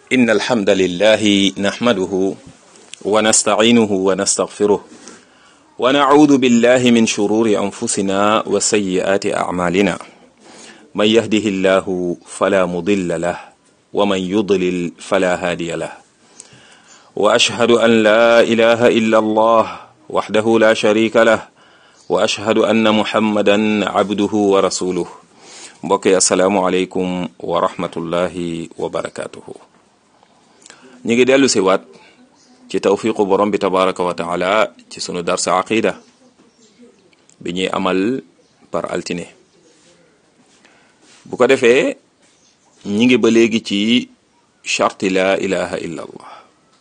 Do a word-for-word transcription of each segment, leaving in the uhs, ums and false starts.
إن الحمد لله نحمده ونستعينه ونستغفره ونعوذ بالله من شرور أنفسنا وسيئات أعمالنا من يهده الله فلا مضل له ومن يضلل فلا هادي له وأشهد أن لا إله إلا الله وحده لا شريك له وأشهد أن محمدا عبده ورسوله mbokk assalaamu aleykum wa rahmatullahi wa barakatuhu ñi ngi dellu si waat ci tawfiqu borom bi tabaraka wa taala ci sunu darsa aqida bi ñuy amal par altine bu ko defee ñi ngi ba léegi ci charti la ilaha illa allah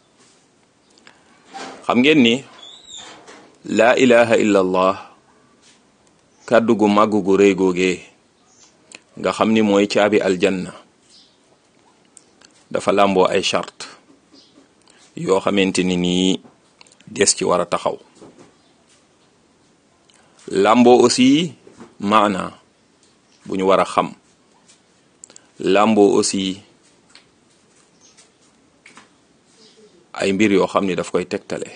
xam ngeen ni la ilaha illa allah kàddu gu màgg gu rëy googee nga xam ni mooy caabi aljanna dafa làmboo ay charte yoo xamante ni nii des ci war a taxaw làmboo aussi maana bu ñu war a xam làmboo aussi ay mbir yoo xam ni daf koy tegtale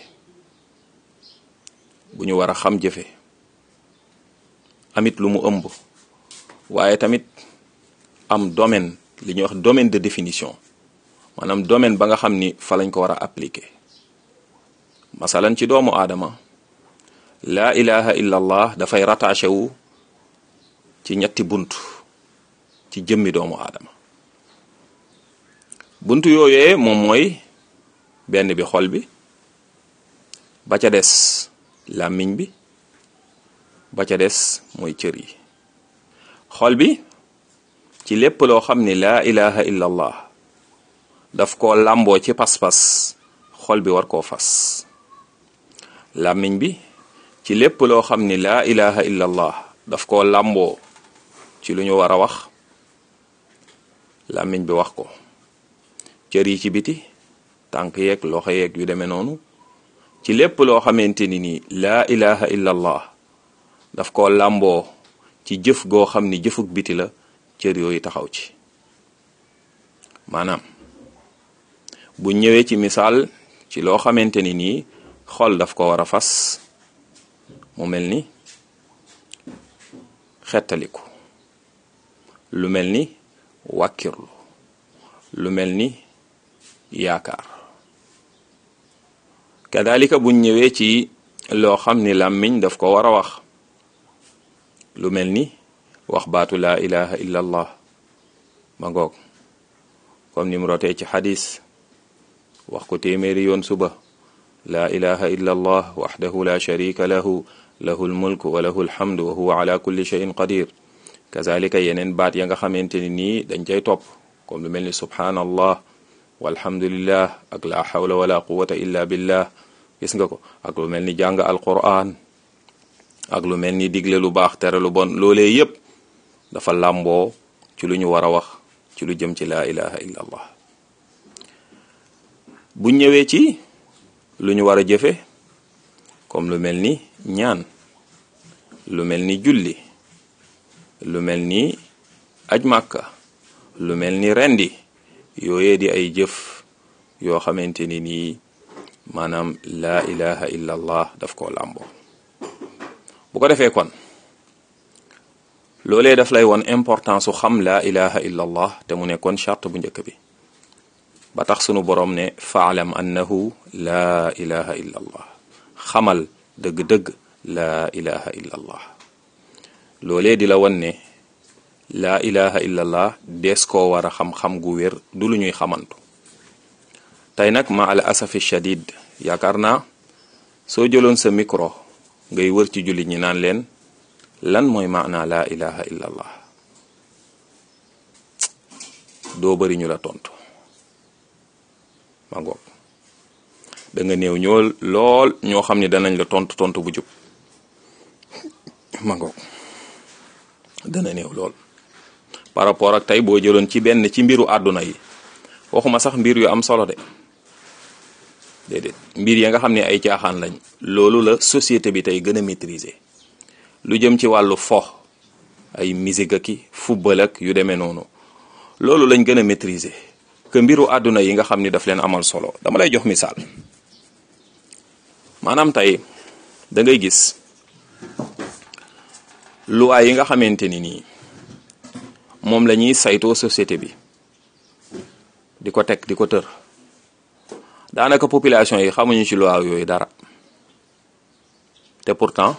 bu ñu war a xam jëfe amit lu mu ëmb waaye tamit am domaine li ñuy wax domaine de définition maanaam domaine ba nga xam ni fa lañ ko war a appliquer masalan ci doomu aadama laa ilaha illa allah dafay rattaché wu ci ñetti bunt ci jëmmi doomu aadama bunt yooyee moom mooy benn bi xol bi ba ca des làmmiñ bi ba ca des mooy cër yi xol bi ci lépp loo xam ni laa ilaha illa allah daf koo làmboo ci pas-pas xol bi war koo fas làmmiñ bi ci lépp loo xam ni laa ilaha illa allah daf koo làmboo ci lu ñu war a wax làmmiñ bi wax ko cër yi ci biti tànk yeeg loxo yeeg yu demee noonu ci lépp loo xamante ni nii laa ilaha illa allah daf koo làmboo ci jëf goo xam ni jëfuk biti la cër yooyu taxaw ci maanaam bu ñëwee ci misaal ci loo xamante ni nii xol daf ko war a fas mu mel ni xettaliku lu mel ni wàkkirlu lu mel ni yaakaar kadalika bu ñëwee ci loo xam ni làmmiñ daf ko war a wax lu mel ni wax baatu laa ilaha illa allah ma ngoog comme ni mu rotee ci xadis wax ko téeméeri yoon suba laa ilaha illa allah waxdahu la sharika lahu lahu lmulk wa lahu lhamdu wa huwa ala kulli shay'in qadir kazalika yeneen baat ya nga xamante ni nii dañ cay topp comme lu mel ni subhanallah walhamdulillah ak la hawla wala quwata illa billah gis nga ko ak lu mel ni jàng alquran ak lu mel ni digle lu baax tere lu bon loolee yépp dafa làmboo ci lu ñu war a wax ci lu jëm ci laa ilaha illa allah bu ñëwee ci lu ñu war a jëfe comme lu mel ni ñaan lu mel ni julli lu mel ni aj màkka lu mel ni rendi yooyee di ay jëf yoo xamante ni nii maanaam laa ilaha illa allah daf koo làmboo bu ko defee kon loolee daf lay won importance su xam laa ilaha illa allah te mu nekkoon charte bu njëkk bi ba tax sunu borom ne faalam annahu laa ilaha illa allah xamal dëgg-dëgg laa ilaha illa allah loolee di la won ne laa ilaha illa allah dees koo war a xam-xam gu wér du lu ñuy xamantu tey nag ma al asafi shadid yaakaar naa soo jëloon sa micro ngay wër ci jullit ñi naan leen lan mooy maana laa ilaha illa allah doo bari ñu la tontu ma ngoog da nga néew ñoo lool ñoo xam ne danañ la tontu tontu bu jub ma ngoog dana néew lool par rapport ak tey boo jëloon ci benn ci mbiru àdduna yi waxuma sax mbir yu am solo de déedéet mbir ya nga xam ne ay caaxaan lañ loolu la société bi tey gën a maîtriser lu jëm ci wàllu fo ay musique ki football ak yu demee noonu loolu lañ gën a maîtriser que mbiru àdduna yi nga xam ni daf leen amal solo. dama lay jox misaal maanaam tey da ngay gis loi yi nga xamante ni nii moom la ñuy saytoo société bi di ko teg di ko tër daanaka population yi xamuñu ci loi yooyu dara te pourtant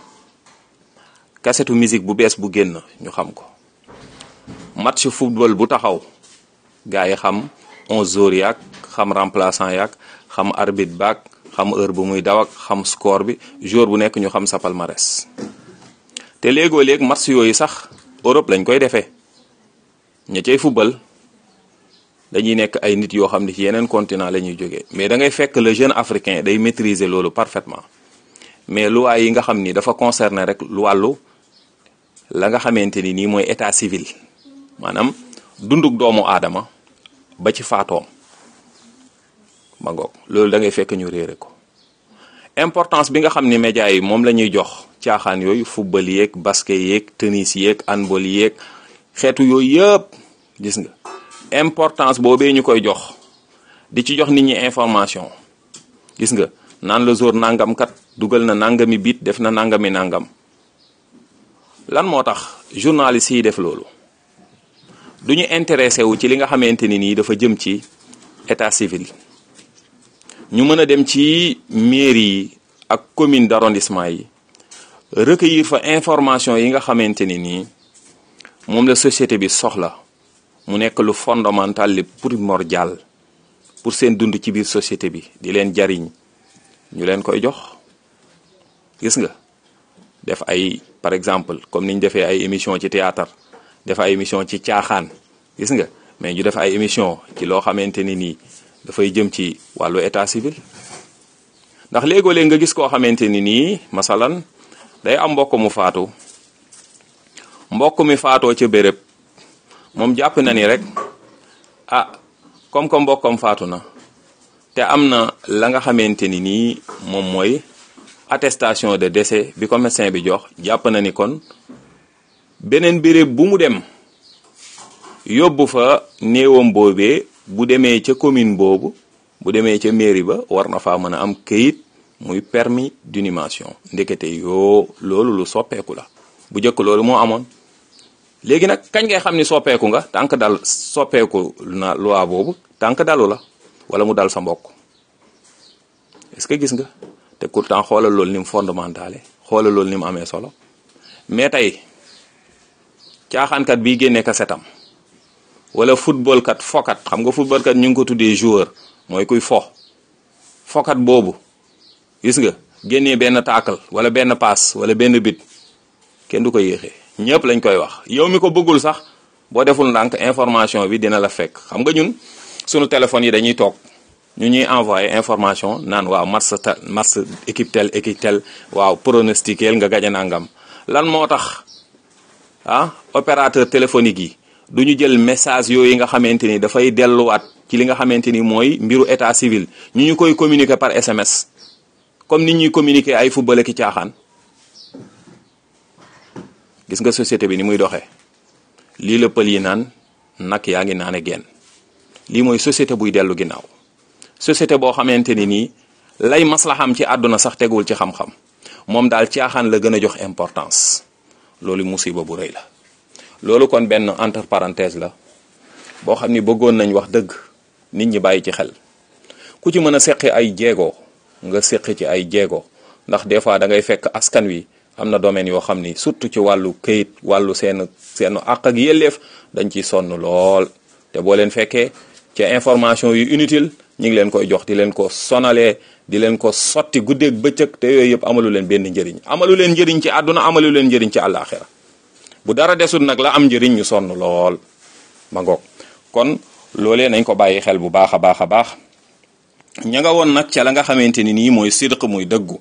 kasetu musique bu bees bu génn ñu xam ko match football bu taxaw gars yi xam onze heures yaak xam remplaçant yaak xam arbitre baak xam heure bu muy daw ak xam score bi jour bu nekk ñu xam sa palmarès te léegoo léeg match yooyu sax Europe lañ koy defee ña cay football dañuy nekk ay nit yoo xam ne ci yeneen continent la ñuy jógee mais da ngay fekk le jeune africain day maîtriser loolu parfaitement mais loi yi nga xam ni dafa concerner rek lu wàllu la nga xamante ni nii mooy état civil maanaam dunduk doomu aadama ba ci faatoom ma ngoog loolu da ngay fekk ñu réere ko importance bi nga xam ni média yi moom la ñuy jox caaxaan yooyu football yeeg basket yeeg tennis yeeg handball yeeg xeetu yooyu yëpp gis nga importance boobee ñu koy jox di ci jox nit ñi information gis nga naan la jour nangam kat dugal na nangami bit def na nangami nangam lan moo tax journaliste yi def loolu du ñu intéressé wu ci li nga xamante ni nii dafa jëm ci état civil ñu mën a dem ci mairie yi ak commune d'arrondissement yi recueillir fa information yi nga xamante ni nii moom la société bi soxla mu nekk lu fondamental li primordial pour seen dund ci biir société bi di leen jariñ ñu leen koy jox gis nga def ay par exemple comme niñ defee ay émission ci théâtre def ay émission ci caaxaan gis nga mais ñu def ay émission ci loo xamante ni nii dafay jëm ci wàllu état civil ndax léegoo-léeg nga gis koo xamante ni nii masalan day am mbokk mu faatu mbokk mi faatoo ca béréb moom jàpp na ni rek ah comme que mbokkam faatu na te am na la nga xamante ni nii moom mooy attestation de décès bi ko médecin bi jox jàpp na ni kon beneen béréb bu mu dem yóbbu fa néewam boobee bu demee ca commune boobu bu demee ca mairie ba war na faa mën a am këyit muy permis d'inhumation ndekete yoo loolu lu soppeeku la bu njëkk loolu moo amoon léegi nag kañ ngay xam ni soppeeku nga tànk dal soppeeku na loi boobu tànk dalu la wala mu dal sa mbokk est-ce que gis nga te pourtant xoolal loolu ni mu fondamentalé xoolal loolu ni mu amee solo mais tey caaxaankat bii génnee kasetam wala football kat fokat xam nga football kat ñu ngi ko tuddee joueur mooy kuy fo fokat boobu gis nga génnee benn taakal wala benn paas wala benn bit kenn du ko yéexee ñëpp lañ koy wax yow mi ko bëggul sax boo deful ndànk information bi dina la fekk xam nga ñun sunu téléphone yi dañuy toog ñu ñuy envoyé information naan waaw match ta match équipe tel équipe tel waaw pronostiquer nga gañ a nangam lan moo tax ah opérateur téléphonique yi du ñu jël message yooyu nga xamante ni dafay delluwaat ci li nga xamante ni mooy mbiru état civil ñu ñu koy communiquer par S M S comme nit ñuy communiquer ay football ak caaxaan gis nga société bi ni muy doxee lii la pël yi naan nag yaa ngi naan genn lii mooy société buy dellu ginnaaw société boo xamante ni nii lay maslaxam ci àdduna sax tegul ci xam-xam moom daal caaxaan la gën a jox importance loolu musiba bu rëy la. loolu kon benn entre parenthèse la boo xam ni bëggoon nañ wax dëgg nit ñi bàyyi ci xel ku ci mën a seqi ay jéego nga seqi ci ay jéego ndax des fois da ngay fekk askan wi am na domaine yoo xam ni surtout ci wàllu këyit wàllu seen seen àq ak yelleef dañ ciy sonn lool te boo leen fekkee ci information yu inutile ñu ngi leen koy jox di leen ko sonalee di leen ko sotti guddeeg bëccëg te yooyu yëpp amalu leen benn njëriñ amalu leen njëriñ ci àdduna amalu leen njëriñ ci àllaaxira bu dara desul nag la am njëriñ ñu sonn lool ma ngoog kon loolee nañ ko bàyyi xel bu baax a baax a baax ña nga woon nag ca la nga xamante ni nii mooy sidq muy dëggu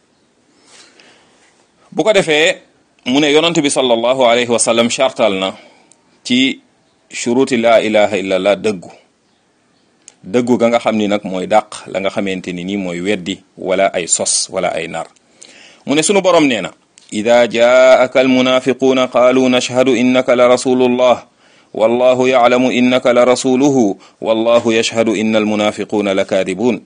bu ko defee mu ne yonent bi sallallahu alayhi wa sallam chartal na ci shuruti laa ilaha illallah dëggu dëggu ga nga xam ni nag mooy dàq la nga xamante ni nii mooy weddi wala ay sos wala ay nar mu ne sunu borom nee na ida jaaka almunafiquuna qaalu nashhadu innaka la rasulullah wallahu ya'lamu innaka la rasuluhu wallahu yashhadu inna almunafiquna la kaadibun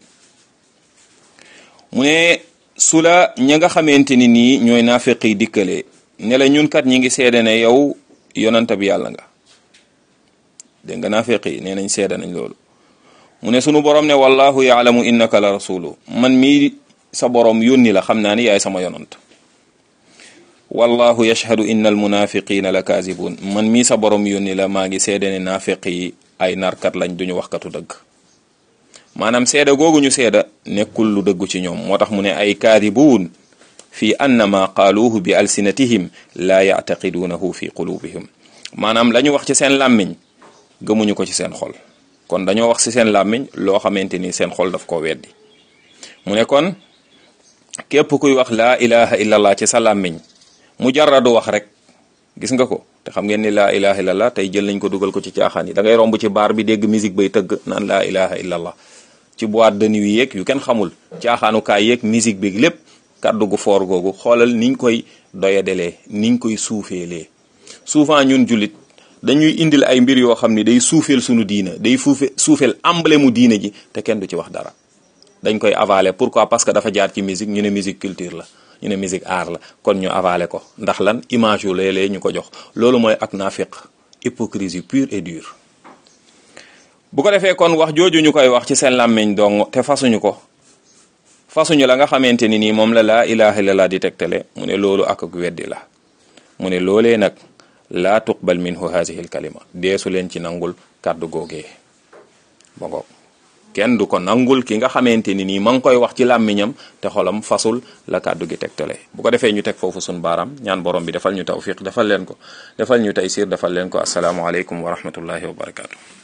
mu ne su la ña nga xamante ni nii ñooy naafiq yi dikkalee ne la ñun kat ñi ngi seede ne yow yonanta bi yàlla nga dégg nga naafiq yi nee nañ seede nañ loolu mu ne sunu borom ne wallahu ya'lamu innaka la rasuluhu man mii sa borom yónni la xam naa ni yaay sama yonant wallahu yashhadu inna almunafiqina la kaazibun man mii sa borom yónni la maa ngi seede ne naafiq yi ay narkat lañ duñu waxkatu dëgg maanaam seede googu ñu seeda nekkul lu dëggu ci ñoom moo tax mu ne ay kaadibuun fi anna ma qaaluuhu bi alsinatihim laa yactaqiduunahu fi qulubihim maanaam la ñu wax ci seen làmmiñ gëmuñu ko ci seen xol kon dañoo wax ci seen làmmiñ loo xamante ni seen xol daf ko weddi mu ne kon képp kuy wax laa ilaha illallah ci sa làmmiñ mujarradu wax rek gis nga ko te xam ngeen ni laa ilaha illallah tey jël nañ ko dugal ko ci caaxaan yi da ngay romb ci baar bi dégg musique bay tëgg naan laa ilaha illallah ci boîte de nuit yeeg yu kenn xamul caaxaanukaay yeeg musique bi lépp kàddu gu foor googu xoolal niñ koy doyadelee niñ koy suufeelee souvent ñun jullit dañuy indil ay mbir yoo xam ni day suufeel sunu diina day fuufe suufeel emblème mu diina ji te kenn du ci wax dara dañ koy avaler pourquoi parce que dafa jaar ci musique ñu ne musique culture la ñu ne musique art la kon ñu avaler ko ndax lan image yu léeg-léeg ñu ko jox loolu mooy ak naafiq hypocrisie pure et dure bu ko defee kon wax jooju ñu koy wax ci seen làmmiñ dong te fasuñu ko fasuñu la nga xamante ni nii moom la laa ilaha illallah di tegtale mu ne loolu ak ak weddi la mu ne loolee nag laa tuqbal minhu hazihi al kalima deesu leen ci nangul kàddu googee ba ngoog kenn du ko nangul ki nga xamante ni nii ma ngi koy wax ci làmmiñam te xolam fasul la kàddu gi tegtale bu ko defee ñu teg foofu sun baaraam ñaan borom bi defal ñu tawfiq defal leen ko defal ñu taysir defal leen ko asalaamu aleykum wa rahmatullahi wa barakatu